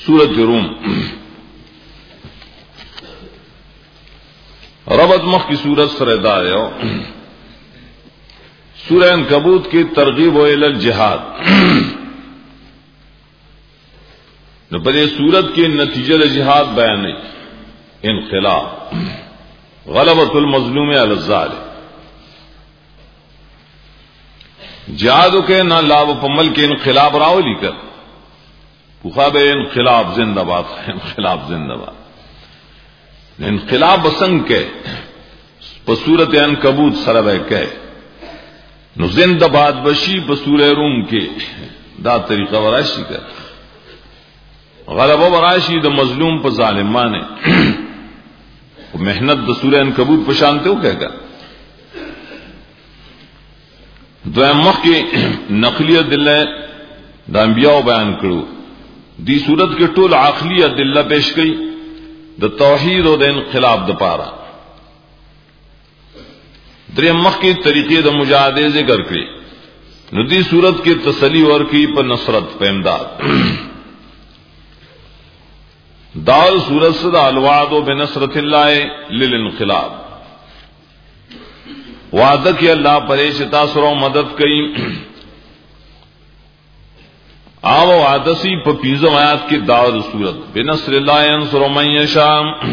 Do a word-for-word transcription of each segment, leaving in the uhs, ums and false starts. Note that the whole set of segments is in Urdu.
सूरत रूम रबत मुख की सूरत सरदायो सूरह अनकबूत की तरगीब इलल जिहाद न बड़े सूरत के नतीजे जिहाद बयान नहीं इनक़िलाब गलबतुल मज़लूम अल ज़ालिम जिहाद के ना लाभ पमल के इनक़िलाब रावली कर पुखाब इनक़िलाब जिंदाबाद इनक़िलाब जिंदाबाद इनक़िलाब बसंग के बसूरत अनकबूत सरब के नु जिंदाबाद बशी बसूर रूम के दा तरीका वराशी कर गलबा वराशी द मजलूम पर जालिम माने मेहनत द सूरह अनकबूत पशानते हो कहेगा द्वैमख की नकलियत दिल्ला द अंबिया बयान करो दी सूरत के टोल आखलियत दिल्ला पेश गई द तौहीद और द इनक़िलाब द पारा द्वैमख के तरीके द मुजाहिदे जिक्र करी नदी सूरत की तसली और की पर नसरत पे इमदाद दाल सूरत से अलवाद बेनसरतिल्लाह लिल इनक़िलाब वादा की अल्लाह परेशता सुरो मदद कई आव वादसी पीजम आयात की दावत सूरत बेनसरिल्लाह सुरो मैशा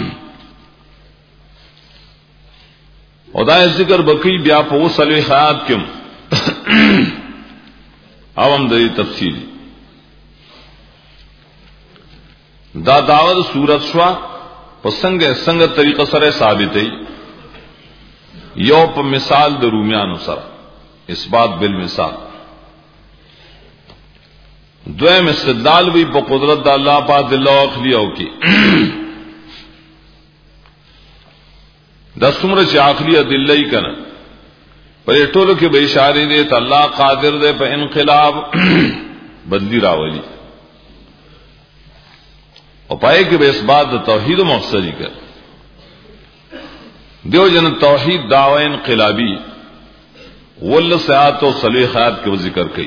उदाय जिक्र बकी ब्याप वो सलवे खयात क्यों अवम दरी तफसीली दा दावत सूरत स्वा पसंग संग तरीका सर साबित है यो प मिसाल द रूमियान सर इस बात बिल मिसाल द्वैम इस्तिदलाल भी प कुदरत अल्लाह पा दिल्लाखलियों की दसुमर से आखिली दिल्ला ही कन पर ये टोलो के बेशारे दे तो अल्लाह कादिर दे पर इनक़िलाब बदली रावली और पाए कि इस बात तौहीद मकसदी कर देव जन तौहीद दावा इनक़िलाबी वल्ल सयात और सली खयात के जिक्र कई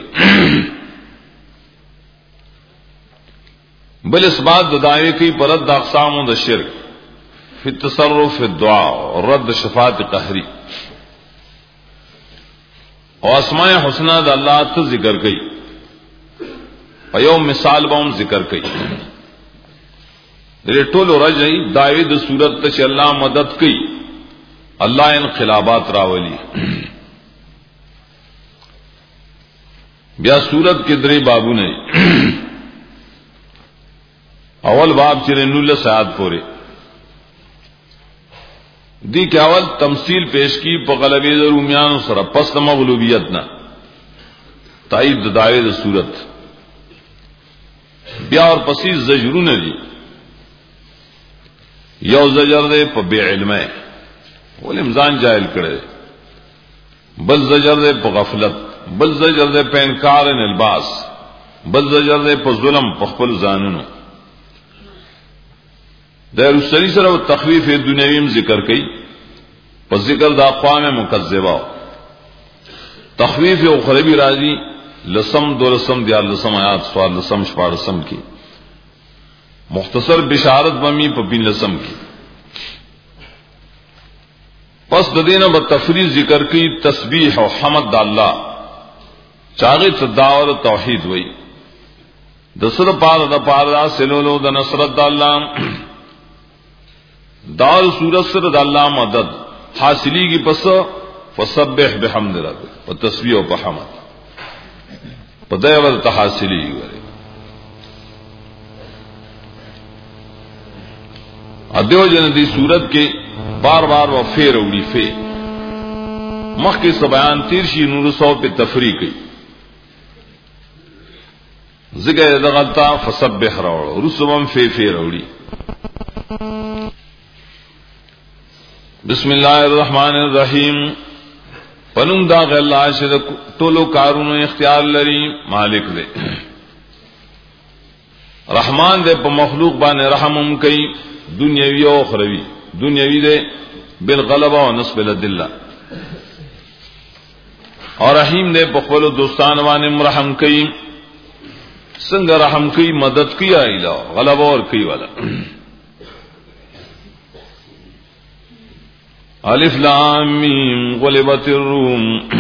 बल इस बात दावे की परद अक़साम द शिर्क फिर तसर्रुफ दुआ और रद्द शफात कहरी और अस्माए हुस्ना द अल्लाह तो जिक्र कई पयो मिसाल बम जिक्र कई टोल रजई दाविद सूरत तच अल्लाह मदद कई अल्लाह इनक़िलाबात रावली ब्या सूरत के दरे बाबू ने अवल बाब चिरे नुल सयाद पोरे दी के अवल तमसील पेश की पगलबे रूमियान सर पस मगलूबियत न ताइद दावेद सूरत ब्या और पसी जजरू ने दी यो जजर दे प बेइल्म बोल इमजान जाहिल करे बल जजर दे प गफलत बल जजर दे पे इनकार निलबास बल जजर दे प जुल्म पखपल जानून दैर सरी सर तखवीफ दुनियावी जिक्र कई पर जिक्र द अक़वाम मुकज़्ज़िबा तखवीफ उखरवी राजी लसम दो लसम दिया लसम आयात सवाल लसम शपा लसम की मुख्तसर बिशारत बमी पबीन लसम की पस ददीना ब तफरीज जिक्र की तस्बीह और हमद अल्लाह चागे तदावर तौहीद वही दसर पार द पारा सिलोलो the Nusrat Allah dal Surat sir अल्लाह मदद हासिली की पस फसब्बिह बिहम्दि रब्बिक व तस्बीह व हमद पदयवर तहासिली वरे अद्यो जन दी सूरत के बार बार व फेर उड़ी फे मख के सबयान तीरशी नूर सौ पे तफरी की जिक्र दगलता फसब्बिह रौड़ रुसवम फे फेर उड़ी बिस्मिल्लाहिर्रहमानिर्रहीम पनुम दाग अल्लाह से टोलो कारून इख्तियार लरी मालिक दे रहमान दे प मखलूक बाने रहम कई दुनियावी और उखरवी दुनियावी दे बिल गलबा और नस्ब दिल्ला और रहीम दे पखवल दोस्तान वाने रहम कई संग रहम की मदद की आइला गलबा और की वाला। अलिफ लाम मीम गुलिबतिर रूम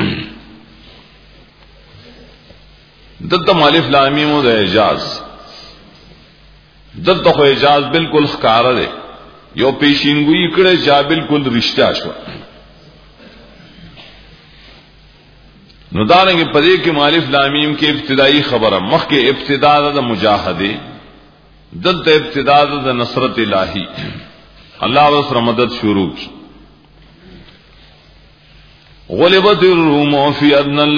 दत्तम अलिफ लाम मीम द इजाज दत्त खो इजाज बिल्कुल ख़कार दे यो पेशिंगुई कड़े जा बिल्कुल रिश्ता शो नुदाने के पदे के अलिफ लाम मीम के इब्तिदाई खबर मख के इब्तिदा द मुजाहदे दत्त इब्तिदा द नसरत इलाही अल्लाह वस मदद शुरू की। गुलिबत रूम फी अदनल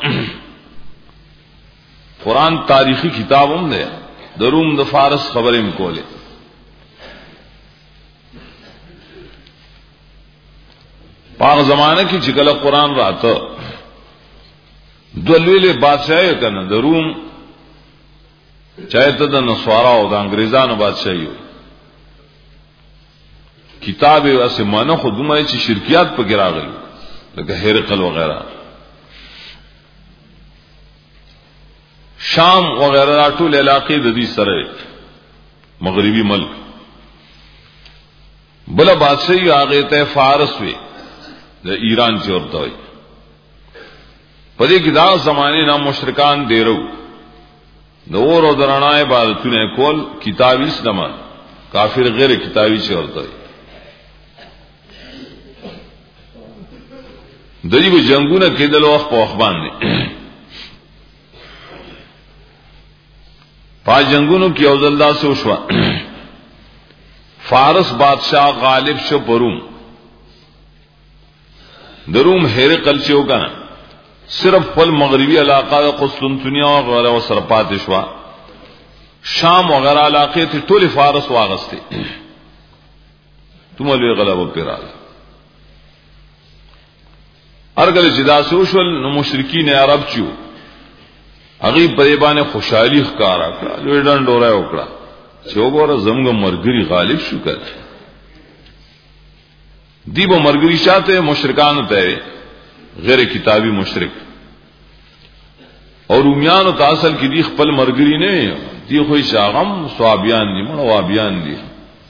कुरान तारीखी किताबों दे दरूम द फारस खबरें में कोले पाक जमाने की चिकल कुरान रात दलील बादशाह करना दरूम चाहे तो द नस्वारा हो द अंग्रेजान बादशाही हो किताब ऐसे मानो खुद में शिरकियात पर गिरा गई लगे हेरकल वगैरह शाम वगैरह टूल इलाके ददी सरे मगरबी मुल्क बला बादशाही आ गए थे फारस में ईरान से औरता हुई पदे की दास जमाने ना मुशरिकान दे रो दौर और दरानाए बाद तूने कोल किताबी नमा काफिर गैर किताबी से औरता हुई दरीब जंगू ने केदल वख पोखबान ने पांच जंगूनों की अवजलदा से उशवा फारस बादशाह गालिब शो परूम दरूम हेरे कल से होगा ना सिर्फ फल मगरबी इलाका कुस्तुनतुनिया वगैरह सरपात इशवा शाम वगैरह इलाके थे टोले फारस वागस थे तुम अलवे गलबा पेरा अरगल जिदा से उशवल मुशरिकी ने अरब चू अगीब परेबा ने खुशहाली ख़कारा लोडन डोरा उकड़ा चौगोर जमग मरगरी गालिब शू कर दीब मरगरी चाहते मुशरिकान तय गैर किताबी मुशरिक और उमियान तासल की दी पल मरगरी ने दी कोई शागम स्वाबियान दी मनो वाबियान दी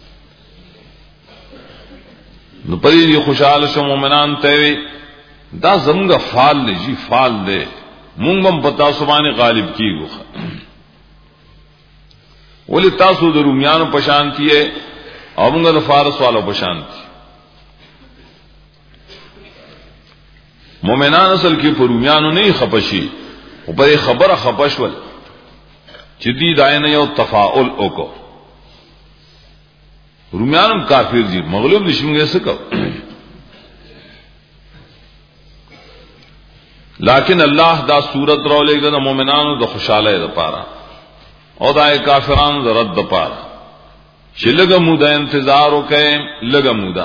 परी खुशहाल शो मोमिनान तय दा जमग फाल ले जी फाल दे मुंगम पता सुबाने गालिब की गुखा बोले तासु दरुमियान पशांति है अबंग फारस वालों पशांति मोमिनान असल की फरुमियान नहीं खपशी ऊपर खबर खपशवल चिदी दायन यो तफाउल ओको रुमियान काफिर जी मगलूब निशमगे से कब लाकिन अल्लाह दा सूरत रोलेगा द मोमिनान द खुशाले द पारा और दाए काफिरान द रद्द पारा शिलग मुदा इंतजार हो के लग मुदा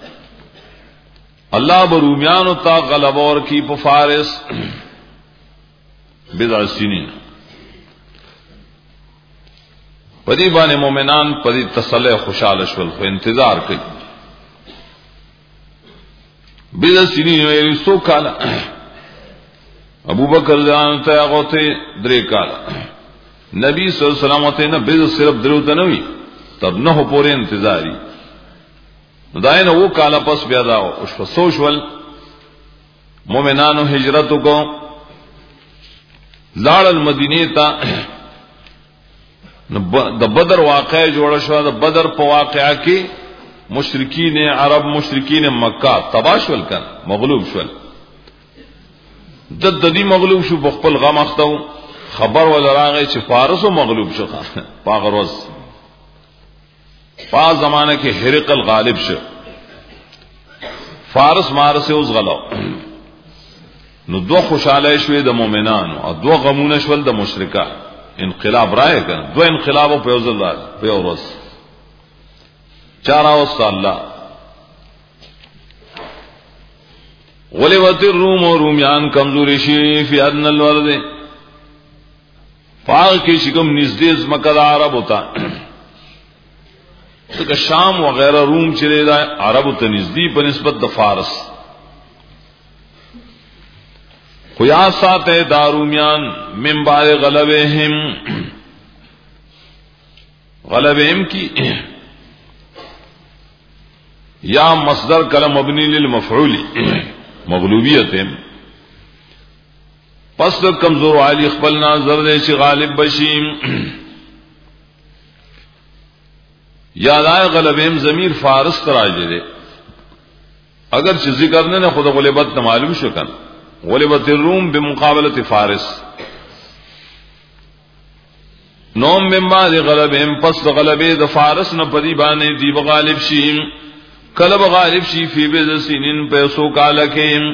अल्लाह बरूमियान ता गलबौर की फारिस बिदअ सिनीन पदी बाने मोमिनान पदी तसल्ले खुशाल अशवल को इंतजार की बिदअ सिनीन में सो काला अबू बकर जानते आगोते द्रे काला नबी सल्लल्लाहु अलैहि वसल्लम बिद सिर्फ द्रुत नवी तब न हो पूरे इंतजारी दायन वो काला पस ब्यादा उस सोशवल मोमिनानो हिजरत को लाल मदीने ता द बदर वाक़या जोड़ शवा द बदर प वाक़या की मुशरिकीन अरब मुशरिकीन मक्का तबाशवल कर मगलूब शवल दद ददी मगलूब शु बखपल गम अख्ता खबर वाला रागे च फारसो मगलूब शु पागरोज पा जमाने के हिरकल गालिब शु फारस मार से उस गलो नु दो खुशाले शुए द मोमिनान और दो गमून शवल द मुशरिका इनकलाब राय कर दो इनकलाबों पे उजलदार पे औरस चारा अल्लाह गुलिबतिर रूम और रूमियान कमजोरी शी फी अदनल अर्द पाक की शिकम निजदेज मकद अरब होता तो शाम वगैरह रूम चले जाए अरब तनिजदी पर निस्बत द फारस خیاسات دارومیان من بعد غلبهم، غلبهم کی یا مصدر کلم مبنی للمفعول مغلوبیت، پس کمزور علی خپلنا زرد چی غالب بشیم. یادائے غلبهم ضمیر فارس تراجے دے، اگر چیز ذکر نے خود غلبت نہ معلوم شکن، غلبت الروم بمقابلت فارس. نوم من بعد غلبهم، پس غلبے د فارس نہ پدی بانے دی بغالب شیم، کلب غالب شی فی بضع سنین پیسو کالکیم،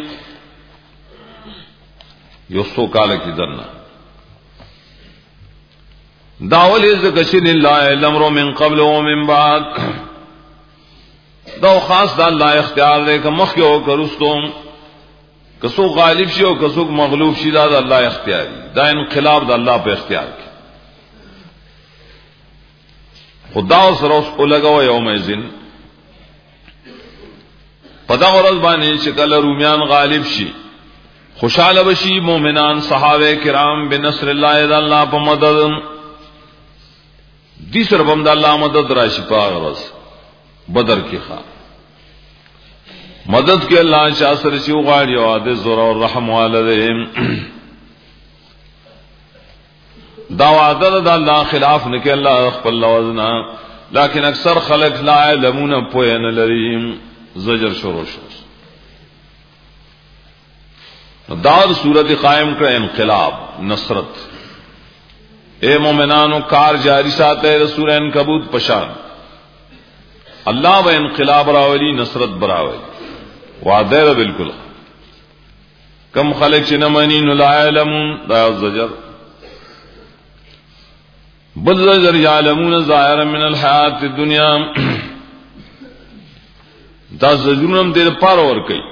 یسو کالکی درنا داول از کشن اللہ الامر من قبل و من بعد، دو خاص دا اللہ اختیار دے کہ مخی ہو کرستوں کسو غالب شی ہو کسو مغلوب شی، دا, دا اللہ اختیاری، دا انقلاب دا اللہ پہ اختیار کی. خدا و سروس کو لگا یوم ازن پدا غرض بانے شکل رومیان غالب شی، خوشحال بشی مومنان صحابہ کرام بنصر اللہ دا اللہ پا مدد، دیسر بم دا اللہ مدد راشی پا غرض بدر کی خواہ مدد کے اللہ شاہ سرسی اغاڑی وعدے زور اور رحم والدے دا وعدہ دا اللہ خلاف نکے اللہ اخبر لوزنا، لیکن اکثر خلق لا علمون پوین لریم زجر شروع شروع. دار صورت قائم کر انقلاب نصرت. اے مومنانو کار جاری ساتے رسول عنکبوت پشان، اللہ و انقلاب راولی نصرت براولی وعدہ بالکل. کم خلق چنمانی لا علمون دا زجر، بل زجر یعلمون ظاہرا من الحیات الدنیا، دا زجرونم دیر پار اور کئی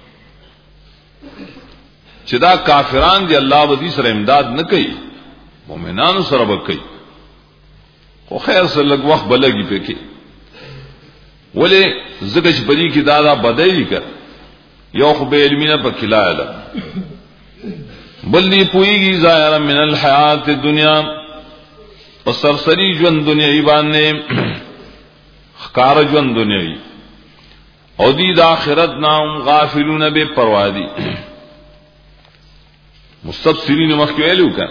چدا کافران دی اللہ بدی سر امداد نہ کئی، مومنان سر بکئی خو خیر سر لگ وقت بلگی پہ کی ولی زکش بدی کی دادا بدئی کر یو خو بے علمی نہ پا کلا علم بلی پوئی گی ظاہرا من الحیات الدنیا، سرسری جون دنیای باندې خکار جون دنیای او دی د آخرت نام غافلون بے پروا دی. مستبصرین مخکې ویلو کړه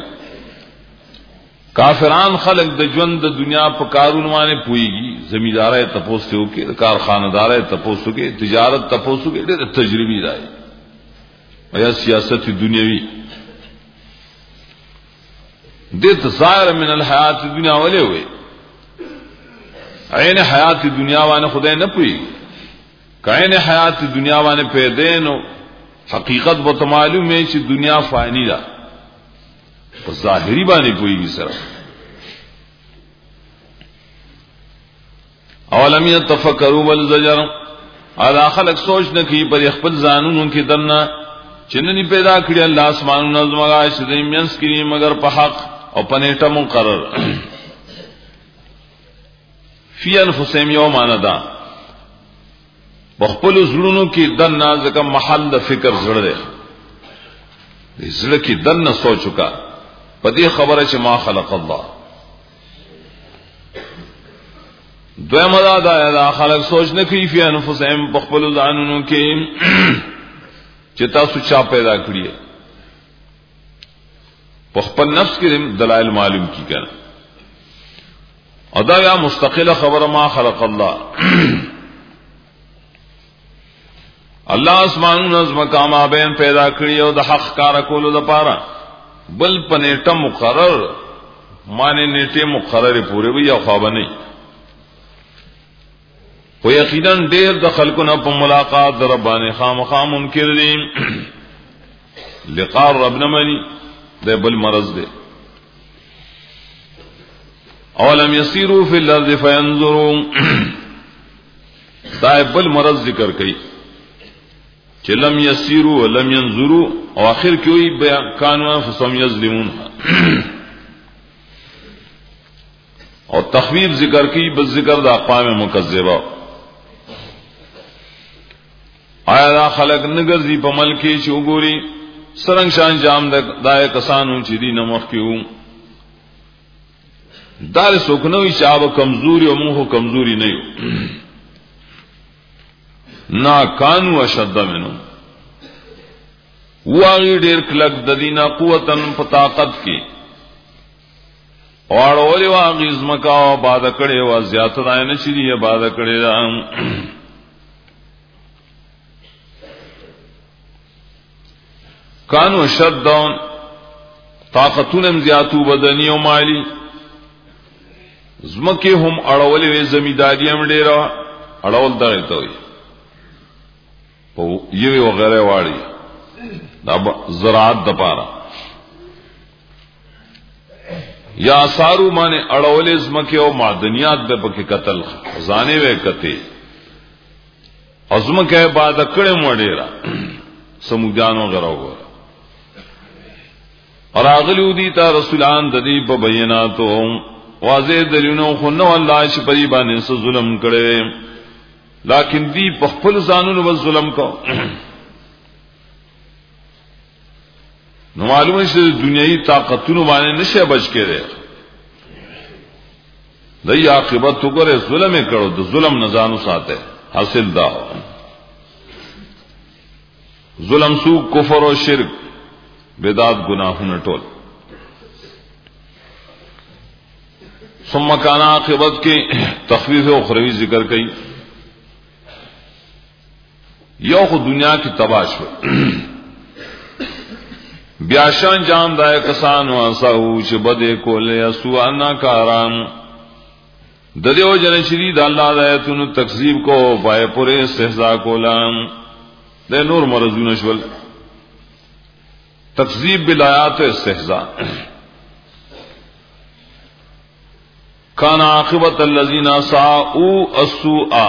کافران خلق د ژوند د دنیا په کارونه باندې پويږي، زمیندارای تپوسو کې، کارخانه‌دارای تپوسو کې، تجارت تپوسو کې، ډېر تجربی راي یا سیاست دنیوي دیت ظاہر من الحیات دنیا والے ہوئے عین حیات دنیا وانے خدای نہ پوئی کائن حیات دنیا وانے پیدین حقیقت بہت معلوم ہے کہ دنیا فانی دا ظاہری بانے پوئی گی سر. اولم یتفکروا والزجر، ادا خلق سوچ نہ کی پر خپل زانون کی درنا چننی پیدا کړی الله اسمانونو زمغا شدی مینس کی مگر په حق او پنیټه مقرر فی انفسهم یوم دا بخپل زړونو کې دنا ځکه محل د فکر زړه دی، زړه کې دنا سوچوکا په دې خبره چې ما خلق الله. دویمه دا دا خلق سوچ نه کوي فی انفسهم بخپل ځانونو کې چې تاسو چا پیدا کړی په خپل نفس کې دلائل معلوم کی کړه ادا یا مستقله خبر ما خلق الله. الله اسمانو نظم کاما بین پیدا کړی او د حق کار کولو لپاره بل پنیټه مقرر معنی نیټه مقرره پوره وي او خواب نه خو یقینا ډیر د خلکو په ملاقات در ربانه خامخا منکر دي. لقاء رب نه مني د بل مرض دی. اولم يسيروا في الارض فينظروا دا بل مرض ذکر کړي چې لم يسيروا ولم ينظروا او اخر کې وي کانوا فسم يظلمون او تخویف ذکر کړي بس ذکر د اقوام مکذبه. آیا دا خلق نگرزی پا ملکی چی اگوری سرنګ شان جام دای کسانو چې دي نمخ کیو دار سوکنوي شاب کمزوري او موږ کمزوري نه یو نا کانو اشد منو واغی ډیر کلک د دینه قوتن په طاقت کې اور اولی واغی زمکا او باد کړي وا زیات دای نه شي دی باد کړي دا کانو اشد طاقتون زیاتو بدنی او مالی زمکه هم اړولې وې زمیداری هم ډیره اړول دغه ته وي او یوه وغیرہ واړي دا زراعت د پاره یا سارو معنی اړولې زمکه او معدنیات به پکې قتل خزانه وې کته ازمکه بعد کړه مو ډیره سمودانو غراو اور اغلیو دي تا رسولان د دې په بیناتو واضح دلیلونو خو نو الله چې پری باندې څه ظلم کړي لیکن دی په خپل ځانونو و ظلم کو نو معلومه چې دنیوي طاقتونو باندې نشه بچ کړي دای عاقبت وګوره ظلم یې کړو د ظلم نه ځانو ساته حاصل دا ظلم سو کفر او شرک بدعت گناہوں ټول ثم کان عاقبت کی تخفیف اخروی ذکر کئی یو خو دنیا کی تباش بیاشان جام دای کسان واسو چې بده کوله اسو انا کاران د دیو جن شدید الله د ایتونو تکذیب کو پای پورې استهزاء کولم د نور مرزونه شول تکذیب بالآیات استهزاء کان عاقبت الذین ساءوا السوء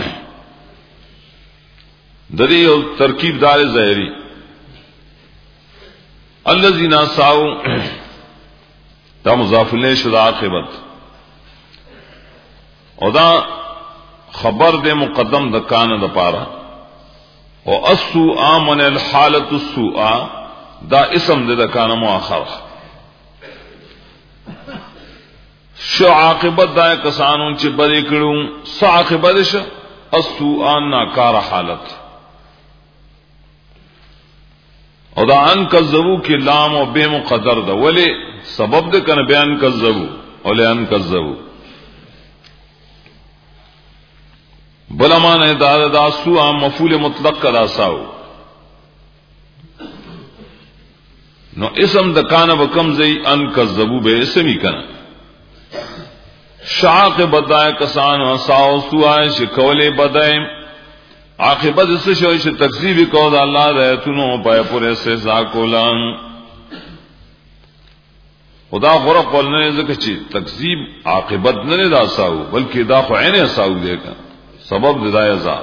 د دې ترکیب دار ظاهری الذین ساءوا دا مضاف الیه شو عاقبت او دا خبر دے مقدم د کان د پارا او السوء من الحالت السوء دا اسم دے د کان مؤخر شو عاقبت دا کسانو چې بری کړو سو عاقبت شو السوء ناکار حالت او دا ان کذبو کی لام او بے مقدر دا ولی سبب دے کنه بیان کذبو او لئن کذبو بلا معنی دا دا سوء مفعول مطلق کدا ساو نو اسم د کان وکم زئی ان کذبو به اسمی کنا شاق بدای کسان وساو سوء شکولے بدای عاقبت اس شوی چې تکذیب کو دا الله د ایتونو پای پورې سے زاکولان خدا غره قول نه ځکه چې تکذیب عاقبت نه دا ساو بلکې دا خو عین ساو دی کا سبب دای ز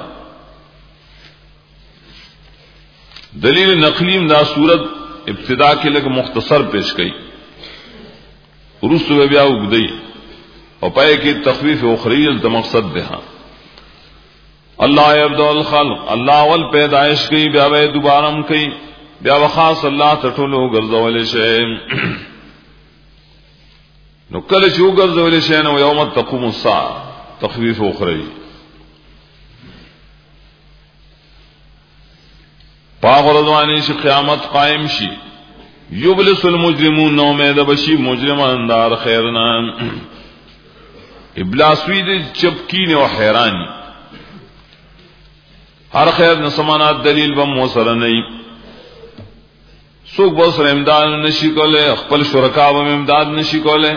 دلیل نقلیم دا صورت ابتدا کې لګ مختصر پیش کړي ورسو بیا وګدی او پای کې تخفیف اخری د مقصد ده الله یبدو الخلق الله ول پیدائش کی بیا به دوبارم کی بیا وخاص الله تټولو ګرځول شي نو کله چې وګرځول شي نو یوم تقوم الساعه تخفیف اخری پاغردوانی شي قیامت قائم شي یبلس المجرمون نو امید بشي مجرمان دار خیرنا ابلاس وی دې چپکین او حیرانی ہر خیر نسمانات دلیل بم موسر نہیں سوک بسر امداد نشی کولے خپل شرکا بم امداد نشی کولے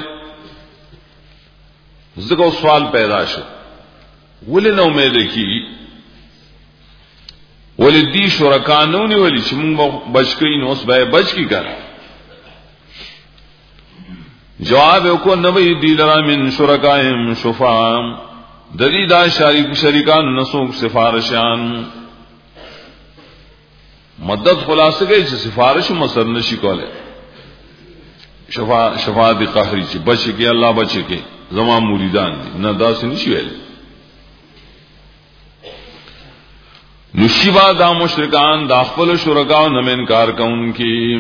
ذکر سوال پیدا شو ولی نو امید کی ولی دی شرکا نونی ولی چی مونگ بچ کئی نوس بے بچ کی کر جواب اکو نبی دی لرا من شرکائم شفام دلی دا شریک شریکان نسوک سفارشان مدد خلاص گئی چې سفارش مسر نشی کولے شفا شفاعت قهری چې بچ کی الله بچ کی زما مریدان دي نه داس نشي ویل نشیبا دا مشرکان دا خپل شرکاو نه انکار کوونکی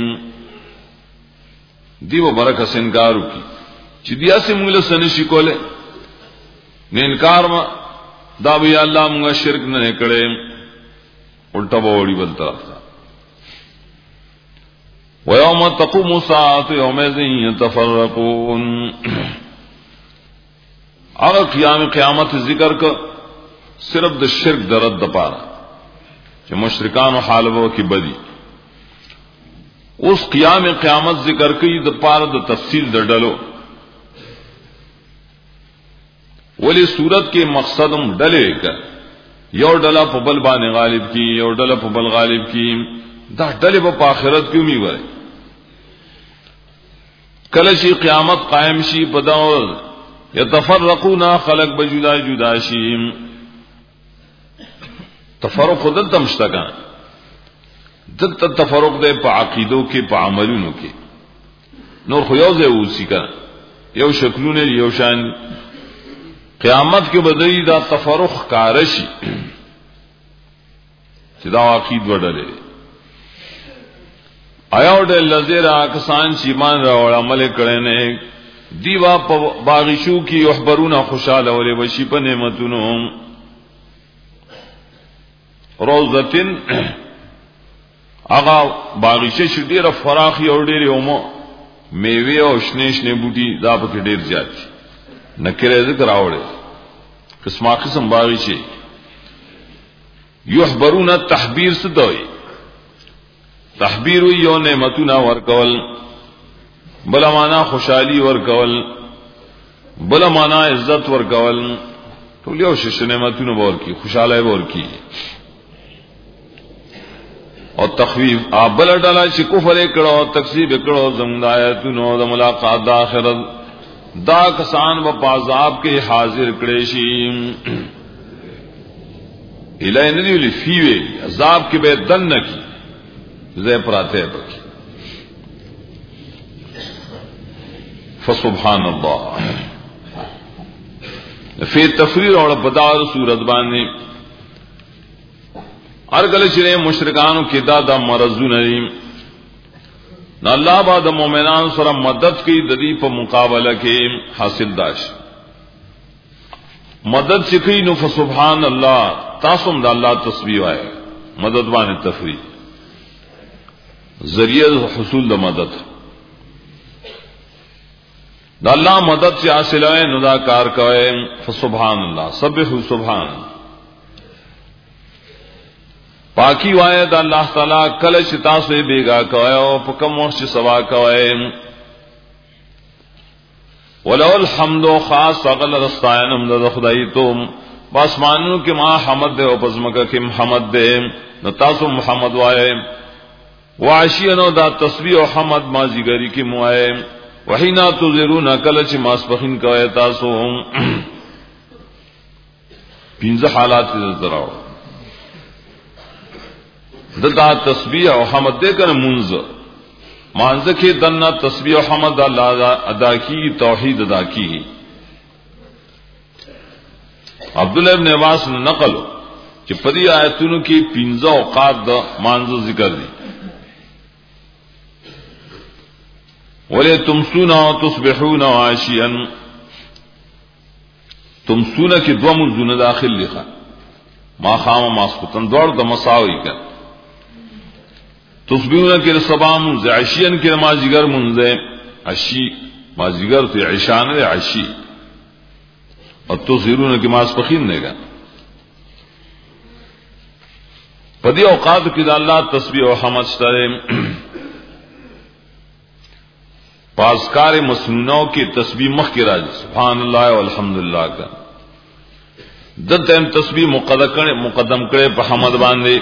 دیو برکس انکارو کی چې دیا سے موږ له سنشي کوله نه انکار ما دا بیا الله موږ شرک نه کړي الټا وړي بل طرف ويوم تقوم الساعه يومئذ يتفرقون اور قیام قیامت ذکر کا صرف د شرک درد د پاره چې مشرکان او حالو کې بدی اس قیام قیامت ذکر کوي د پاره د تفصیل د ډلو ولی صورت کې مقصدم ډلې کا یو ډله په بل باندې غالب کی یو ډله په بل غالب کی دا ډلې په آخرت کې می وره کله چې قیامت قائم شي په داول یتفرقون خلق بجدا جدا شي تفرق دلته مشتکان دلته تفرق ده په عقیدو کې په عملونو کې نور خو یو ځای اوسې کا یو شکلونه یو شان قیامت کې بدلی دا تفرق کارشي چې دا عقید وډلې آیا وډل لزیرا کسان چې ایمان راوړ عمل کړي نه دیوا په باغشو کې یحبرون خوشاله ولې وشي په نعمتونو روزتن اغا باغشه چې ډیره فراخي او ډیره اومو میوه او شنه شنه بوټي دا په ډیر زیات نکره ذکر راوړي قسمه قسم باغشه یحبرون التحبیر سدوي تحبیر یو نعمتونه ورکول بلا معنا خوشحالی ورکول بلا معنا عزت ورکول ټول یو شې نعمتونه ورکی خوشاله ورکی او تخویف ابل ډلا چې کفر کړه تکذیب کړه زموږ آیاتونو د ملاقات د آخرت دا کسان په عذاب کې حاضر کړي شي الای نه دی لفیوی عذاب کې به دن نه کی زه پراته پکې فسبحان الله فی تفریر اور بدار صورت باندې ارګل چې مشرکانو کې دا د مرزونه دي نو الله با د مؤمنانو سره مدد کوي د دې په مقابله کې حاصل داش مدد چې کوي نو فسبحان الله تاسو هم د الله تسبیح وایي مدد باندې تفرید ذریعہ حصول د مدد د الله مدد چې حاصل وي نو دا کار کوي فسبحان الله سبح سبحان پاکی وایه د الله تعالی کله چې تاسو یې بیگا کوي او په کوم وخت چې سوا کوي ولو الحمد خاص اغل رستاینم د خدای ته پاسمانو کې ما حمد او پزمکه کې محمد دې نو تاسو محمد وایه واشینو دا تسبیح او حمد مازیګری کې موایه وحینا تذرون کله چې ماسپخین کوي تاسو پنځه حالات دې دراو دلتا تسبیح او حمد دے کر منز مانزه کې دنا تسبیح او حمد الله ادا کی توحید ادا کی عبداللہ ابن عباس نے نقل چې په دې آیتونو کې پنځه اوقات د مانزه ذکر دي ولې تمسون او تصبحون عاشیا تمسون کې دوه منځونه داخل لخوا ما خام ماسختن دوړ د مساوي کړ تصبحون کې صبا منځ عشیا کې مازیګر منځ عشی مازیګر ته عشاء نه عشی او تصبحون کې ماسپخین نه ګا پدې اوقات کې د الله تسبیح او حمد ستاره پاسکار مسنونو کی تسبیح مخ کی راځي سبحان الله والحمدلله کا دته هم تسبیح مقدم کړي مقدم کړي په حمد باندې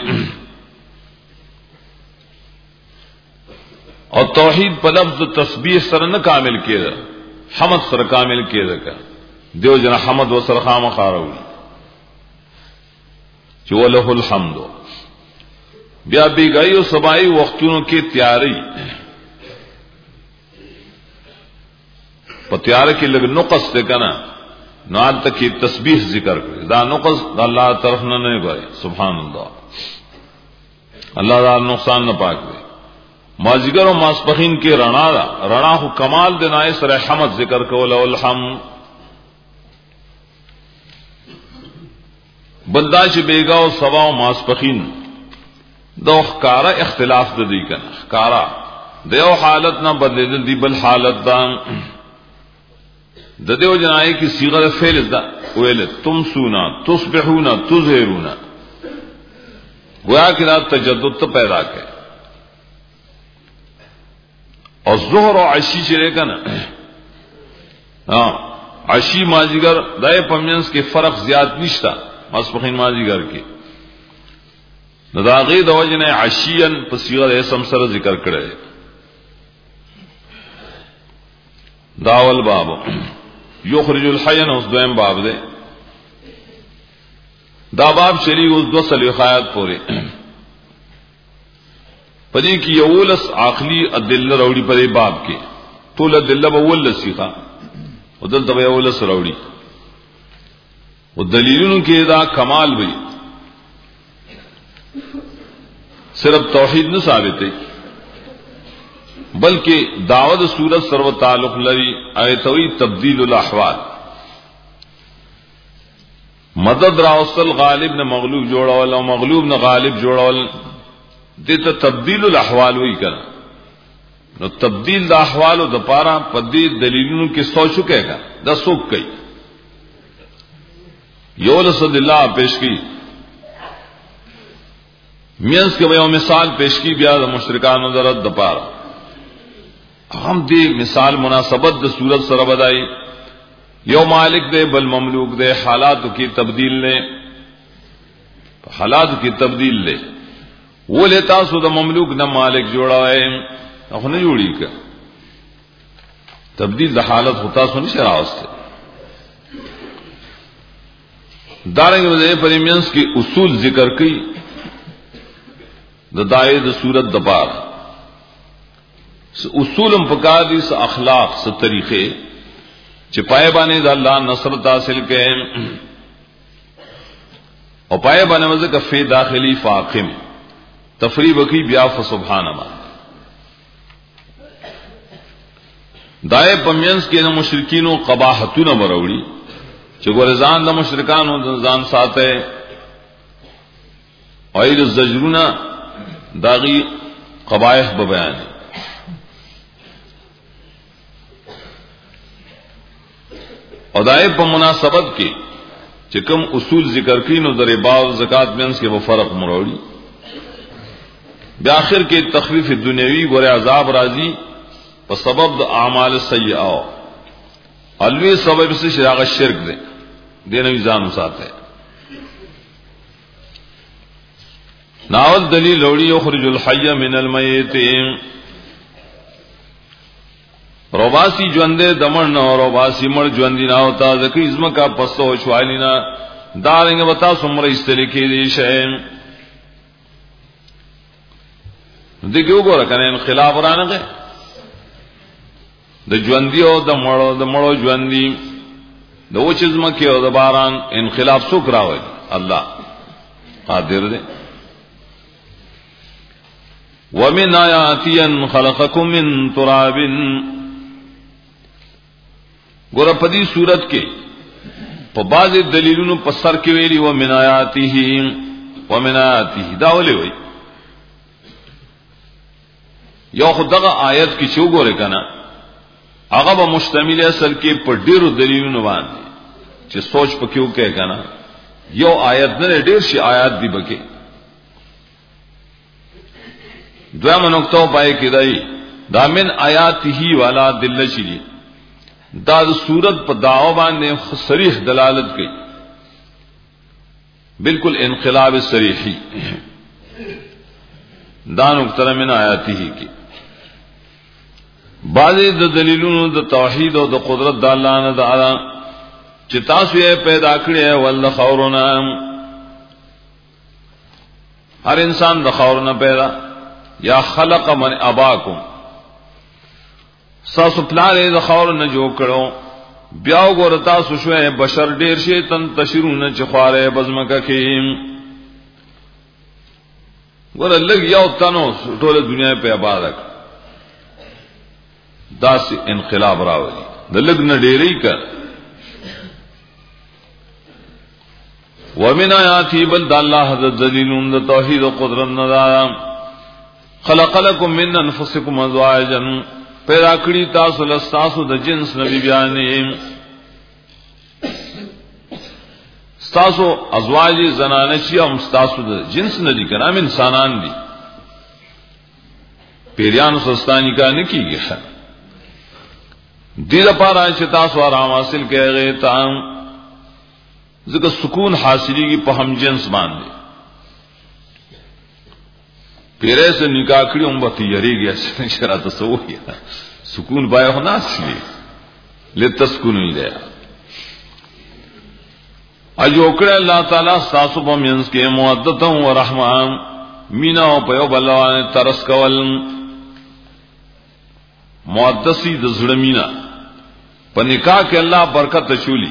او توحید په لفظ تسبیح سره نه کامل کېده حمد سره کامل کېده کا دیو جنا حمد و سره خامخارو چې ولہ الحمد بیا بیګایو سبای وختونو کې تیاری په تیار کې لګ نقص ته کنه نال تک کی تسبیح ذکر کرے دا نقص دا اللہ طرف نہ نہیں گئے سبحان اللہ اللہ دا نقصان نہ پاک دے مازیگر و ماسپخین کے رڼا دا رڼا خو کمال دے نائے سر حمد ذکر کو لو الحمد بندہ چ بیگا و سوا و ماسپخین دو خکارا اختلاف دا دی کنا خکارا دیو حالت نہ بدلے دی بل حالت دا ددیو جنائے کی صیغہ فعل دا ویل تم سونا تصبحونا تظہرونا گویا کہ دا تجدد تو پیدا کرے اور ظہر و عشی چلے کا نا ہاں عشی مازیگر دائے پمینس کے فرق زیاد نشتا ماسپخین مازیگر کی نداغی دو جنائے عشیاً پسیغہ اسم سر ذکر کرے داول باب یخرج الحی نو اس دویم باب دے دا باب چلی اس دو سلیخایات پورے پدی کی یولس عقلی ادلہ روڑی پدی باب کے طول ادلہ باول سیخا ودل تب یولس روڑی والدلیلون کے دا کمال بھی صرف توحید نہ ثابت ہے بلکہ دعوت صورت سرو تعلق لری ایتوی تبدیل الاحوال مدد راوصل غالب نے مغلوب جوڑاول اور مغلوب نے غالب جوڑاول دیتا تبدیل الاحوال وہی کرنا نو تبدیل دا احوال و دا پارا پدی دلیلوں کے سو چکے گا دا سوک کئی یولسد اللہ پیش کی مینس کے بیو مثال پیش کی بیا دا مشرکان و درد دا پارا ہم دے مثال مناسبت دے صورت سر بدائی یو مالک دے بل مملوک دے حالات کی تبدیل لے حالات کی تبدیل لے وہ لیتا سو دا مملوک نہ مالک جوڑا ہے اخنے جوڑی کا تبدیل دا حالت ہوتا سو نہیں شراوست ہے دارنگ وزے پریمینس کی اصول ذکر کی دا دائے دا صورت دبار اصول پکار دی سے اخلاق سے طریقے چپائے بانے دا اللہ نصرت حاصل کے اور پائے بانے مزے کا فی داخلی فاقم تفریب کی بیا فسبحان ما دائے پمینس کے نہ مشرکین و قباحتو نہ مروڑی چگو رضان دا مشرکان و رضان ساتے اور الزجرون داغی قبائح ببیان ادائے پر مناسبت کے چکم اصول ذکر کی نو در باو زکات مینس کے وہ فرق مروڑی بآخر کے تخفیف دنیوی گورے عذاب راضی پر سبب دا اعمال سیئہ الوی سبب سے شراغ شرک دے دینوی زانو ساتھ ہے ناول دلیل لوڑی یخرج الحی من المیت روباسی جوندے دمر نہ ہو روباسی مر جوندی نہ ہوتا ذکی ازم کا پستو چوالی نہ داریں گے بتا سمر اس طریقے دی شے دیکھو گو رکھنے انقلاب رانا گئے د جوندی او د مړو د مړو جوندی د وچ ازم کې او د باران انقلاب سوک راوي الله قادر دی ومن آیاتی ان خلقکم من تراب گورا پدی صورت کے پا بعض دلیلون پا سر کے ویلی ومن آیاتی ومن آیاتی داولی وی یو خود دغا آیت کی چو گورے کنا آغا با مشتمل اصل کے پر دیر دلیلون باندی چی سوچ پا کیوں کہے کنا یو آیت نرے دیر شی آیات دی بکے دوام نکتو پائے کی دائی دا من آیاتی ہی والا دل چلی دا صورت پر دعو باندے صریح دلالت کی بالکل انقلاب صریحی دا نکتر من آیاتی ہی کی بعضی دا دلیلون دا توحید و دا قدرت دا اللہ نا دا علا چتاسوی پیدا کرے واللہ خورنا ہر انسان دا خورنا پیدا یا خلق من اباکم ساسو پلارے دا خور نہ جو کرو بیا وګورتا سوشوه بشر ډیر شي تن تشرون چخواره بزمکه کې ګور لګ یو تنو ټول دنیا په آباد داس انقلاب راوړي د لګ نه ډیرې ک ومن آیاتی بل د الله د دلیلون د توحید او قدرت نه خلق لكم من انفسكم ازواجا پیدا کړی تاسو له تاسو د جنس نبی بیانې تاسو ازواج زنانه چې هم تاسو د جنس نه دي کنه انسانان دي پیریان سستانی کا نه کیږي دې لپاره چې تاسو آرام حاصل کړئ ته ځکه سکون حاصلېږي په هم جنس باندې پیره سے نکاح کړي هم به تیریږي چې شرط سوې سکون پای هو ناشلي لتسكنوا الیها اجو کړه الله تعالی تاسو په منځ کې مودت او رحمان مینا او په بلوانه ترس کول مودسی د زړه مینا په نکاح کې الله برکت شولي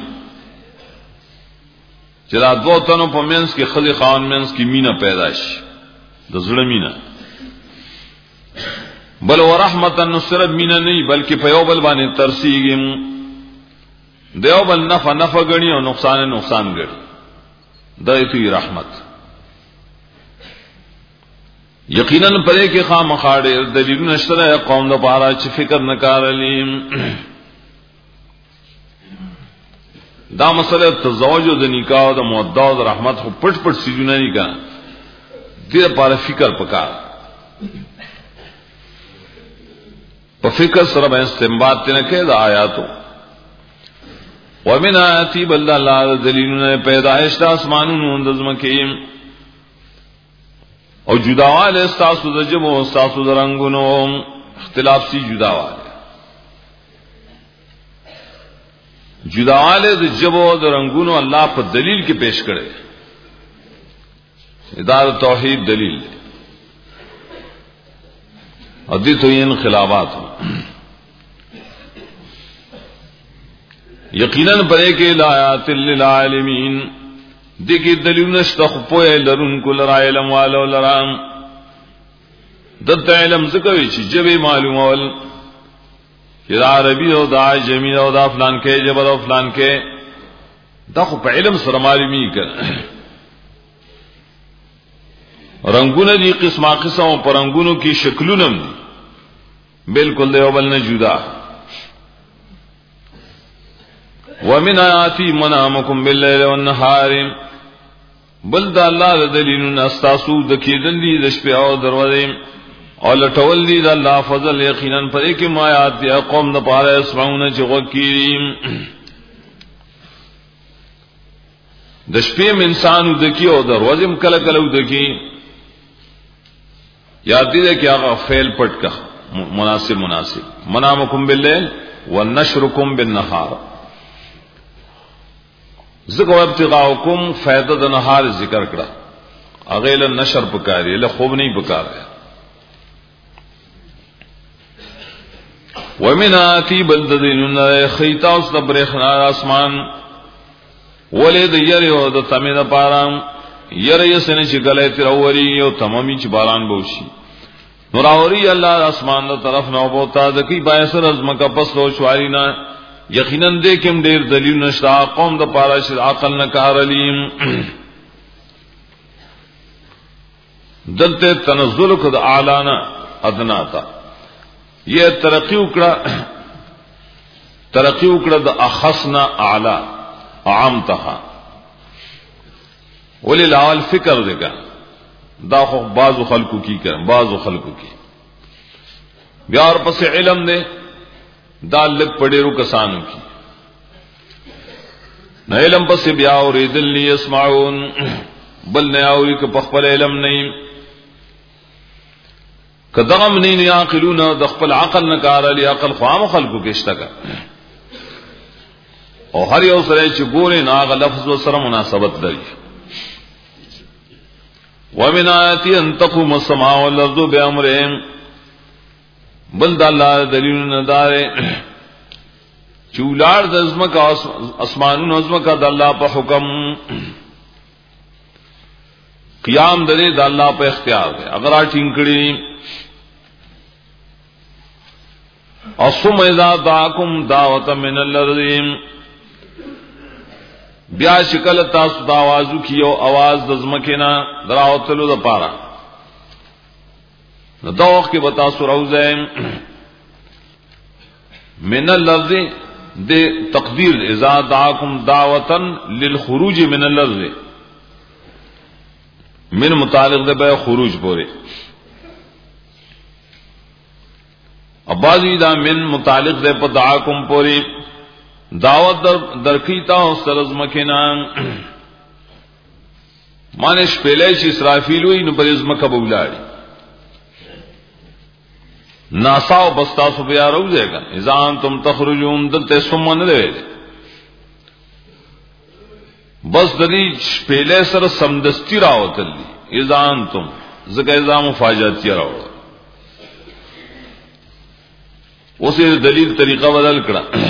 چې دا دوه تنو په منځ کې خځه خاون منځ کې مینا پیدا شي د زړه مینا بل ورحمتا نصرت مینا نه بلکې په یو بل باندې ترسیږي دیو بل نفع نفع غنی او نقصان نقصان غنی دایته رحمت یقینا پرې کې خامخاړه دلیلونه شته قوم د پاره چې فکر نکارلې دا مسله تزوج او د نکاح او د مودع او د رحمت خو پټ پټ سيزونه نه کا دې لپاره فکر پکار په فکر سره به استنباط نه کړي د آیاتو ومن آیاتی بل الله دلیلونه پیدائش د اسمانونو د زمکې او جداواله استاسو د جبو استاسو د رنگونو اختلاف سی جداواله جداواله د جبو د رنگونو الله په دلیل کې پیش کړي دا توحید دلیل او دې ته انقلابات یقینا پرې کې لآیات للعالمین دغه دلیل نشته خو په لرون کول را علم والو لرام دته علم زکوي چې جبه معلومول چې عربي او د عجمي او د فلان کې جبر او فلان کې دا خو په علم سره معلومي کړه رنگونه دي قسمه قسمه پر رنگونو کې شکلونه دي بالکل دیو بل نه جدا ومن آیاتی منامکم باللیل والنهار بل دا الله دلیلون استاسو د کېدل دي د شپې او دروازې او لټول دي د الله فضل یقینا پرې کې ما آیات دي قوم د پاره اسمعون چې وکیم د شپې انسانو د کې او دروازې کله کله د کې یاد دې کې هغه فعل پټ کا مناسب مناسب منامکم باللیل ونشرکم بالنهار ذکر ابتغاءکم فائدہ د نهار ذکر کړه اغه له نشر پکاري له خوب نه پکاره ومن آتی بلدین خیتا اس د برخنا اسمان ولید یری او د تمه پارام یری یسنه چې غلې تر اوري او تمامي چې باران بوشي نوراوري الله اسمان د طرف نو بوتا د کی بایسر از مکه پس لو شوارینا یقینا دې کوم ډیر دلیل نشتا قوم د پاره چې عقل نه کارلیم دلته تنزل کد اعلانا ادنا تا یہ ترقی وکړه ترقی وکړه د اخصنا اعلی عام ته ولې لاول فکر دګه دا خو بعضو خلقو کی کړه بعضو خلقو کی بیا اور پس علم دے دا لګ پډېرو کسانو کی نه علم پس بیا اوریدل لی اسمعون بل نه اوري ک په خپل علم نه کدغم نه یاقلون د خپل عقل نه کار علی عقل خام خلقو کې اشتکا او هر یو سره چې ګوري ناغه لفظ سره مناسبت لري ومن آیاتی ان تقوم السماء والارض بامرهم بل د الله دلیل نه دار چولار د ازمکا اسمانون ازمکا د الله په حکم قیام درې د الله په اختیار دی اگر اټینګ کړي اصم اذا دعاکم دعوت من الارض بیا شکل تاسو د आवाजو کیو आवाज د ازمکینا دراوتلو د پاره نو دا وخت کې بتا سو روزه من الارض د تقدیر اذا دعاکم دعوتا للخروج من الارض من متعلق ده به خروج پوره اباضی دا من متعلق ده په دعاکم پوره دعوت در درکیتا او سرز مکینا مانش پهله چې اسرافیل وي نو پر ازمکه بولاړي ناساو بستا سو بیا روزه کا اذان تم تخرجون دلته سمون نه بس دلی پهله سره سمدستی راوتل دي اذان تم زګه اذان مفاجات راو اوسه دلیل طریقہ بدل کړه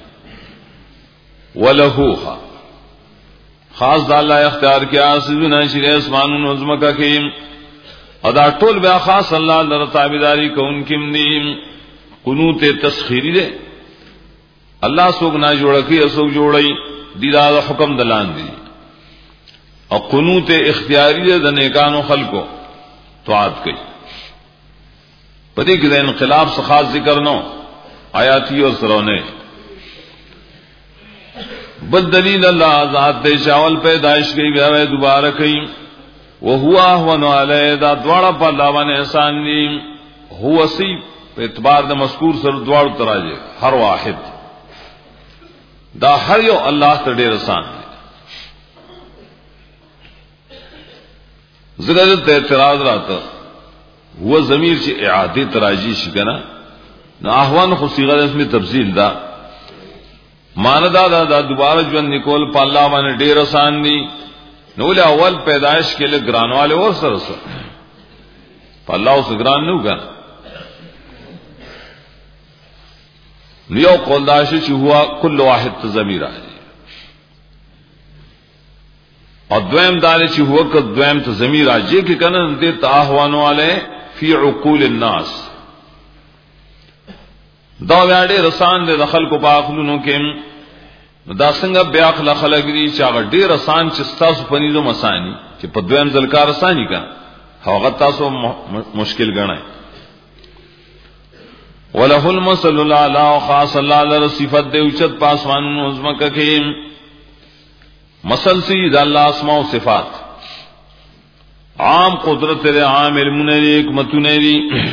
ولهوها خاص د الله اختیار کیا سيزونه شری اسمانونو زمکا کې ادا ټول بیا خاص الله لپاره تابعداري کوونکم دي قنوت تسخيري ده الله سوګ نه جوړ کی اسوګ جوړي دي دا حکم دلان دي او قنوت اختیاري ده د نیکانو خلقو طاعت کوي پدې کې د انقلاب څخه خاص ذکر نو آیاتی او سرونه بل دلیل اللہ ذات دے شاول پیدائش کی بیا دوبارہ کئی وهو اهون علی دا دوڑا پر لاوان احسان دی هو سی اعتبار د مذکور سر دوڑ تراجه ہر واحد دا ہر یو اللہ ته ډیر آسان دی زګر ته اعتراض راته هو ضمیر چې اعاده تراجی شي کنه نو احوان خو صيغه اسمه تفصیل دا ماندا دا, دا دوبارہ ژوند نکول په الله باندې ډیر آسان دي نو له اول پیدائش کې له ګرانواله اور سره سره په الله اوس ګران نه وګا نیو قول دا چې هوا کل واحد ضمیر راځي او دویم دار چې هو ک دویم ته ضمیر راځي کې کنه دې تاهوانو علی فی عقول الناس دا ویاړې رسان دې دخل کو باخلونو کې دا څنګه بیا خلک خلک دي چې هغه ډېر آسان چې تاسو پنيزو مسانی چې په دویم ځلکار آسانی کا هغه تاسو مشکل غنئ وله المثل الاعلى خاص الله لر صفات دې اوچت پاسوان عظمت کې مثل سي د الله اسماء او صفات عام قدرت دې عام علم نه حکمتونه دي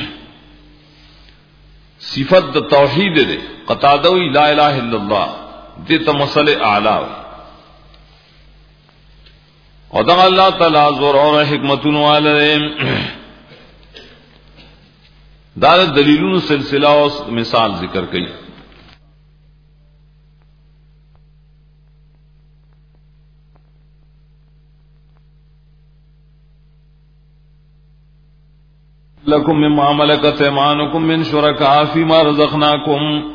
صفت د توحید دې قطاده لا اله الا الله دې ته مسل اعلی او دا الله تعالی زور او حکمتونو والے دا دلیلونو سلسلہ او مثال ذکر کړي لکم مما ملکت ایمانکم من شرکاء فیما رزقناکم